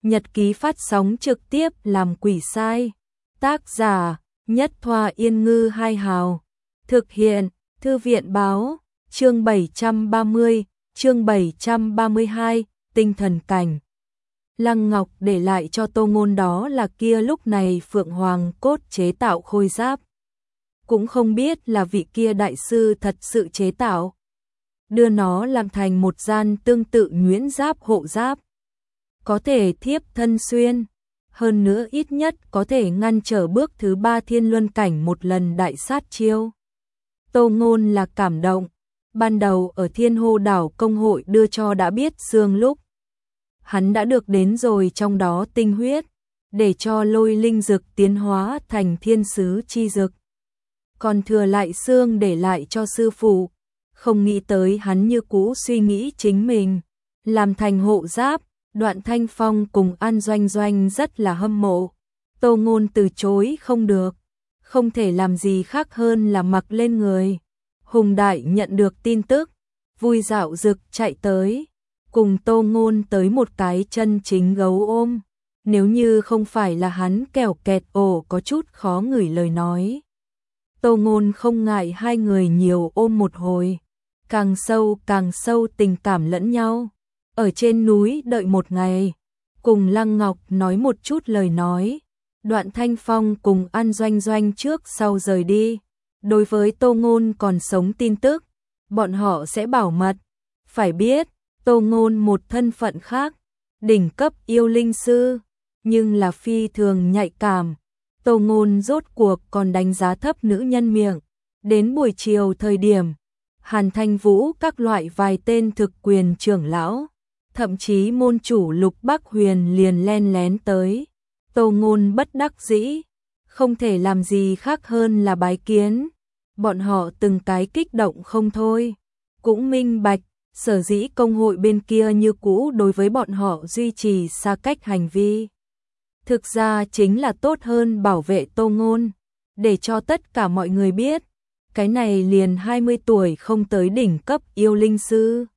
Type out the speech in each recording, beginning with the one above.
Nhật ký phát sóng trực tiếp làm quỷ sai. Tác giả Nhất Thoa Yên Ngư Hai Hào. Thực hiện Thư viện Báo. Chương 730, chương 732, tinh thần cảnh. Lăng Ngọc để lại cho Tô Ngôn đó là kia lúc này Phượng Hoàng cốt chế tạo khôi giáp. Cũng không biết là vị kia đại sư thật sự chế tạo. Đưa nó làm thành một gian tương tự nhuyễn giáp hộ giáp. Có thể thiếp thân xuyên. Hơn nữa ít nhất có thể ngăn trở bước thứ 3 thiên luân cảnh một lần đại sát chiêu. Tô Ngôn là cảm động. Ban đầu ở Thiên Hô Đảo công hội đưa cho đã biết xương lúc. Hắn đã được đến rồi trong đó tinh huyết, để cho lôi linh dực tiến hóa thành thiên sứ chi dực. Còn thừa lại xương để lại cho sư phụ, không nghĩ tới hắn như cũ suy nghĩ chính mình, làm thành hộ giáp. Đoạn Thanh Phong cùng An Doanh Doanh rất là hâm mộ. Tô Ngôn từ chối không được, không thể làm gì khác hơn là mặc lên người. Hùng Đại nhận được tin tức, vui dạo dực chạy tới, cùng Tô Ngôn tới một cái chân chính gấu ôm. Nếu như không phải là hắn kẻo kẹt ổ có chút khó ngửi lời nói, Tô Ngôn không ngại hai người nhiều ôm một hồi, càng sâu tình cảm lẫn nhau. Ở trên núi đợi một ngày, cùng Lăng Ngọc nói một chút lời nói. Đoạn Thanh Phong cùng An Doanh Doanh trước sau rời đi. Đối với Tô Ngôn còn sống tin tức, bọn họ sẽ bảo mật. Phải biết, Tô Ngôn một thân phận khác, đỉnh cấp yêu linh sư, nhưng là phi thường nhạy cảm. Tô Ngôn rốt cuộc còn đánh giá thấp nữ nhân miệng. Đến buổi chiều thời điểm, Hàn Thanh Vũ các loại vài tên thực quyền trưởng lão, thậm chí môn chủ Lục Bắc Huyền liền len lén tới. Tô Ngôn bất đắc dĩ, không thể làm gì khác hơn là bái kiến. Bọn họ từng cái kích động không thôi, cũng minh bạch, sở dĩ công hội bên kia như cũ đối với bọn họ duy trì xa cách hành vi. Thực ra chính là tốt hơn bảo vệ Tô Ngôn, để cho tất cả mọi người biết, cái này liền 20 tuổi không tới đỉnh cấp yêu linh sư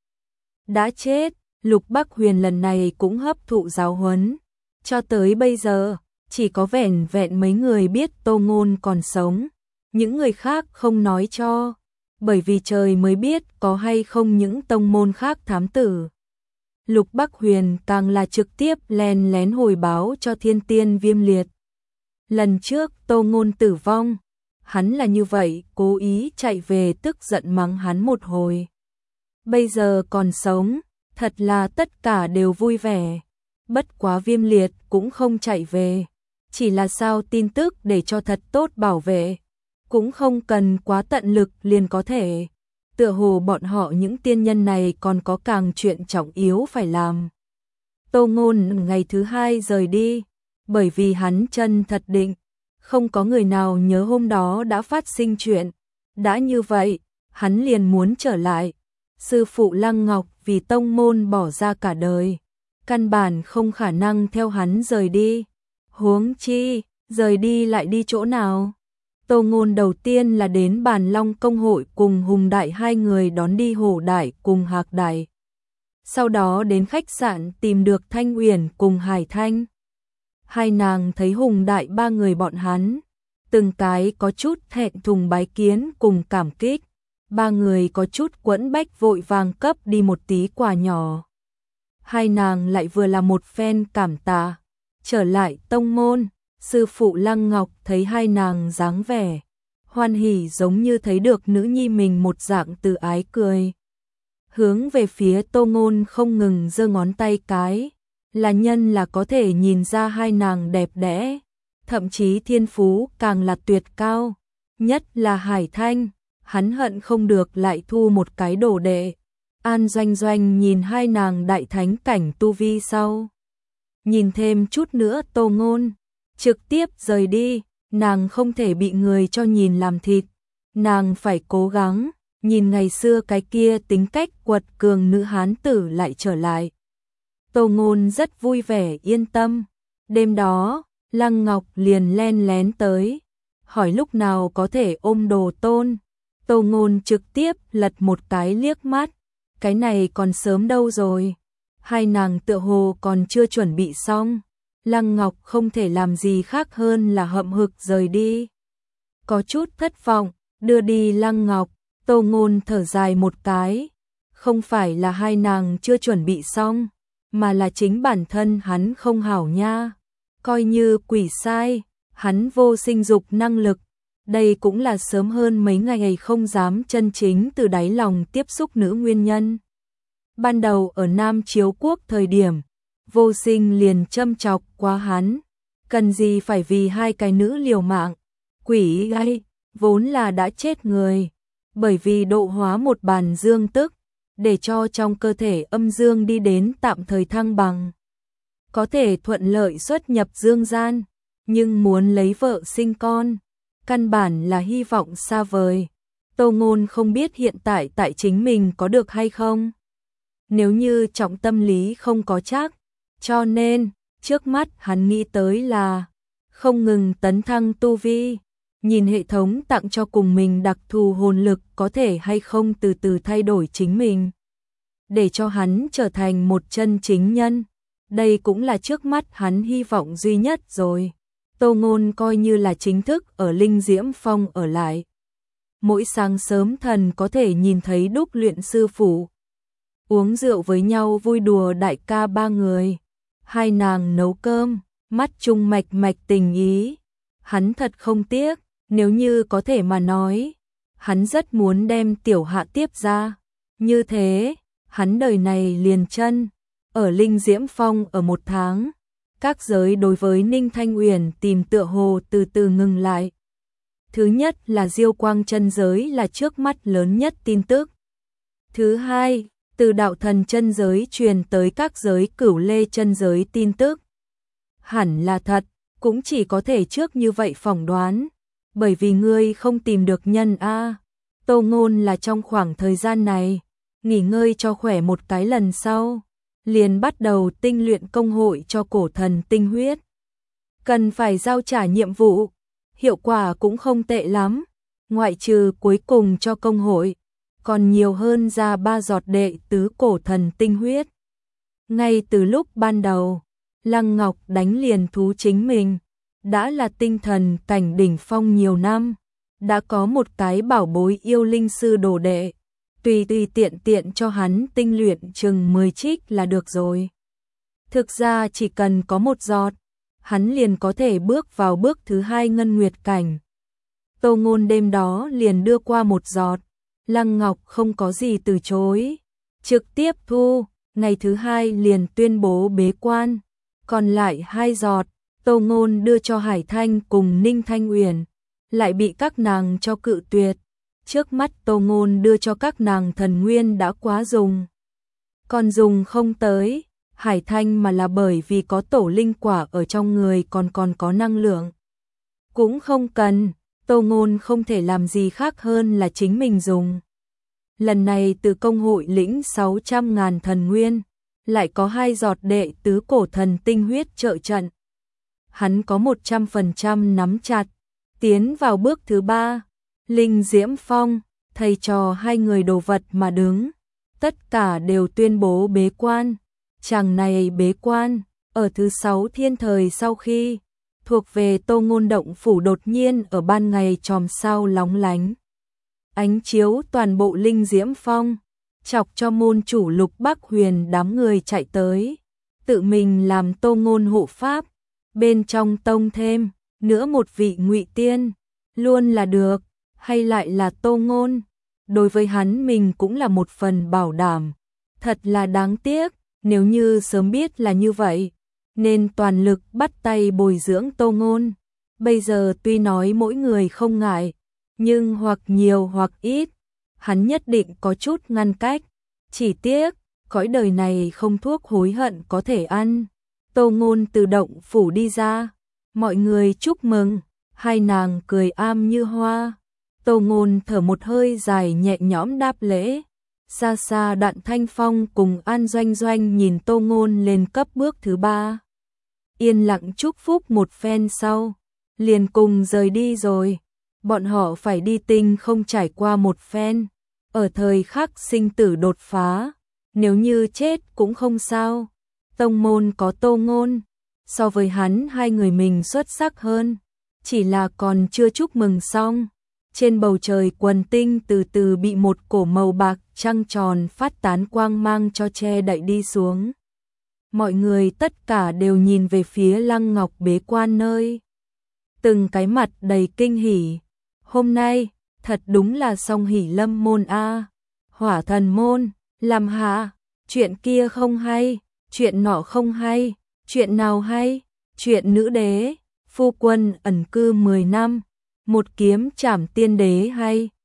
đã chết. Lục Bắc Huyền lần này cũng hấp thụ giáo huấn. Cho tới bây giờ, chỉ có vẻn vẹn mấy người biết Tô Ngôn còn sống. Những người khác không nói cho, bởi vì trời mới biết có hay không những tông môn khác thám tử. Lục Bắc Huyền càng là trực tiếp len lén hồi báo cho Thiên Tiên Viêm Liệt. Lần trước Tô Ngôn tử vong, hắn là như vậy, cố ý chạy về tức giận mắng hắn một hồi. Bây giờ còn sống, thật là tất cả đều vui vẻ. Bất quá Viêm Liệt cũng không chạy về, chỉ là sao tin tức để cho thật tốt bảo vệ, cũng không cần quá tận lực liền có thể. Tựa hồ bọn họ những tiên nhân này còn có càng chuyện trọng yếu phải làm. Tô Ngôn ngày thứ 2 rời đi, bởi vì hắn chân thật định, không có người nào nhớ hôm đó đã phát sinh chuyện. Đã như vậy, hắn liền muốn trở lại. Sư phụ Lăng Ngọc vì tông môn bỏ ra cả đời, căn bản không khả năng theo hắn rời đi. Huống chi, rời đi lại đi chỗ nào? Tô Ngôn đầu tiên là đến Bàn Long công hội cùng Hùng Đại hai người đón đi Hổ Đại cùng Hạc Đại. Sau đó đến khách sạn tìm được Thanh Uyển cùng Hải Thanh. Hai nàng thấy Hùng Đại ba người bọn hắn, từng cái có chút thẹn thùng bái kiến cùng cảm kích. Ba người có chút quẫn bách vội vàng cấp đi một tí quà nhỏ. Hai nàng lại vừa là một phen cảm tạ. Trở lại tông môn, sư phụ Lăng Ngọc thấy hai nàng dáng vẻ hoan hỉ giống như thấy được nữ nhi mình một dạng từ ái cười. Hướng về phía Tô Ngôn không ngừng giơ ngón tay cái, là nhân là có thể nhìn ra hai nàng đẹp đẽ, thậm chí thiên phú càng là tuyệt cao, nhất là Hải Thanh. Hắn hận không được lại thu một cái đồ đệ. An Doanh Doanh nhìn hai nàng đại thánh cảnh tu vi sau, nhìn thêm chút nữa Tô Ngôn, trực tiếp rời đi. Nàng không thể bị người cho nhìn làm thịt, nàng phải cố gắng. Nhìn ngày xưa cái kia tính cách quật cường nữ hán tử lại trở lại, Tô Ngôn rất vui vẻ yên tâm. Đêm đó, Lăng Ngọc liền len lén tới, hỏi lúc nào có thể ôm Đồ Tôn. Tô Ngôn trực tiếp lật một cái liếc mắt, cái này còn sớm đâu rồi. hai nàng tựa hồ còn chưa chuẩn bị xong. Lăng Ngọc không thể làm gì khác hơn là hậm hực rời đi. Có chút thất vọng, đưa đi Lăng Ngọc, Tô Ngôn thở dài một cái. Không phải là hai nàng chưa chuẩn bị xong, mà là chính bản thân hắn không hảo nha. Coi như quỷ sai, hắn vô sinh dục năng lực. Đây cũng là sớm hơn mấy ngày không dám chân chính từ đáy lòng tiếp xúc nữ nguyên nhân. Ban đầu ở Nam Chiếu Quốc thời điểm, vô sinh liền châm chọc quá hắn. Cần gì phải vì hai cái nữ liều mạng. Quỷ gay, vốn là đã chết người. Bởi vì độ hóa một bàn dương tức, để cho trong cơ thể âm dương đi đến tạm thời thăng bằng. Có thể thuận lợi xuất nhập dương gian, nhưng muốn lấy vợ sinh con, căn bản là hy vọng xa vời. Tô Ngôn không biết hiện tại tại chính mình có được hay không. Nếu như trọng tâm lý không có chắc, cho nên trước mắt hắn nghĩ tới là không ngừng tấn thăng tu vi, nhìn hệ thống tặng cho cùng mình đặc thù hồn lực có thể hay không từ từ thay đổi chính mình, để cho hắn trở thành một chân chính nhân. Đây cũng là trước mắt hắn hy vọng duy nhất rồi. Tô Ngôn coi như là chính thức ở Linh Diễm Phong ở lại. Mỗi sáng sớm thần có thể nhìn thấy Đúc luyện sư phụ uống rượu với nhau vui đùa đại ca ba người. Hai nàng nấu cơm, mắt chung mạch mạch tình ý. Hắn thật không tiếc, nếu như có thể mà nói, hắn rất muốn đem Tiểu Hạ tiếp ra. Như thế, hắn đời này liền chân ở Linh Diễm Phong ở 1 tháng. Các giới đối với Ninh Thanh Uyển tìm tựa hồ từ từ ngừng lại. Thứ nhất là Diêu Quang chân giới là trước mắt lớn nhất tin tức. Thứ hai, từ Đạo Thần chân giới truyền tới các giới Cửu Lê chân giới tin tức. Hẳn là thật, cũng chỉ có thể trước như vậy phỏng đoán, bởi vì ngươi không tìm được nhân a. Tô Ngôn là trong khoảng thời gian này nghỉ ngơi cho khỏe một cái, lần sau liền bắt đầu tinh luyện công hội cho cổ thần tinh huyết. Cần phải giao trả nhiệm vụ, hiệu quả cũng không tệ lắm, ngoại trừ cuối cùng cho công hội, còn nhiều hơn ra 3 giọt đệ tứ cổ thần tinh huyết. Ngay từ lúc ban đầu, Lăng Ngọc đánh liền thú chính mình, đã là tinh thần cảnh đỉnh phong nhiều năm, đã có một cái bảo bối yêu linh sư đồ đệ. Tùy tiện tiện cho hắn tinh luyện chừng 10 trích là được rồi. Thực ra chỉ cần có 1 giọt, hắn liền có thể bước vào bước thứ 2 ngân nguyệt cảnh. Tô Ngôn đêm đó liền đưa qua 1 giọt, Lăng Ngọc không có gì từ chối, trực tiếp thu, ngày thứ 2 liền tuyên bố bế quan. Còn lại 2 giọt, Tô Ngôn đưa cho Hải Thanh cùng Ninh Thanh Uyển, lại bị các nàng cho cự tuyệt. Trước mắt Tô Ngôn đưa cho các nàng thần nguyên đã quá dùng. Còn dùng không tới, Hải Thanh mà là bởi vì có tổ linh quả ở trong người còn có năng lượng. Cũng không cần, Tô Ngôn không thể làm gì khác hơn là chính mình dùng. Lần này từ công hội lĩnh 600.000 thần nguyên, lại có 2 giọt đệ tứ cổ thần tinh huyết trợ trận. Hắn có 100% nắm chặt, tiến vào bước thứ 3. Linh Diễm Phong, thầy trò hai người đồ vật mà đứng, tất cả đều tuyên bố bế quan. Chàng này bế quan, ở thứ 6 thiên thời sau khi, thuộc về Tô Ngôn động phủ đột nhiên ở ban ngày chòm sao lóng lánh. Ánh chiếu toàn bộ Linh Diễm Phong, chọc cho môn chủ Lục Bắc Huyền đám người chạy tới, tự mình làm Tô Ngôn hộ pháp, bên trong tông thêm, nữa một vị ngụy tiên, luôn là được. Hay lại là Tô Ngôn, đối với hắn mình cũng là một phần bảo đảm. Thật là đáng tiếc, nếu như sớm biết là như vậy, nên toàn lực bắt tay bồi dưỡng Tô Ngôn. Bây giờ tuy nói mỗi người không ngại, nhưng hoặc nhiều hoặc ít, hắn nhất định có chút ngăn cách. Chỉ tiếc, cõi đời này không thuốc hối hận có thể ăn. Tô Ngôn từ động phủ đi ra, mọi người chúc mừng, hai nàng cười am như hoa. Tô Ngôn thở một hơi dài nhẹ nhõm đáp lễ. Xa xa Đặng Thanh Phong cùng An Doanh Doanh nhìn Tô Ngôn lên cấp bước thứ 3. Yên lặng chúc phúc một phen sau, liền cùng rời đi rồi. Bọn họ phải đi tinh không trải qua một phen. Ở thời khắc sinh tử đột phá, nếu như chết cũng không sao. Tông môn có Tô Ngôn, so với hắn hai người mình xuất sắc hơn, chỉ là còn chưa chúc mừng xong. Trên bầu trời quần tinh từ từ bị một cổ màu bạc trăng tròn phát tán quang mang cho che đậy đi xuống. Mọi người tất cả đều nhìn về phía Lăng Ngọc bế quan nơi. Từng cái mặt đầy kinh hỉ. Hôm nay, thật đúng là song hỷ lâm môn a, Hỏa Thần môn, làm hạ, chuyện kia không hay, chuyện nọ không hay, chuyện nào hay, chuyện nữ đế, phu quân ẩn cư 10 năm, một kiếm trảm tiên đế hay.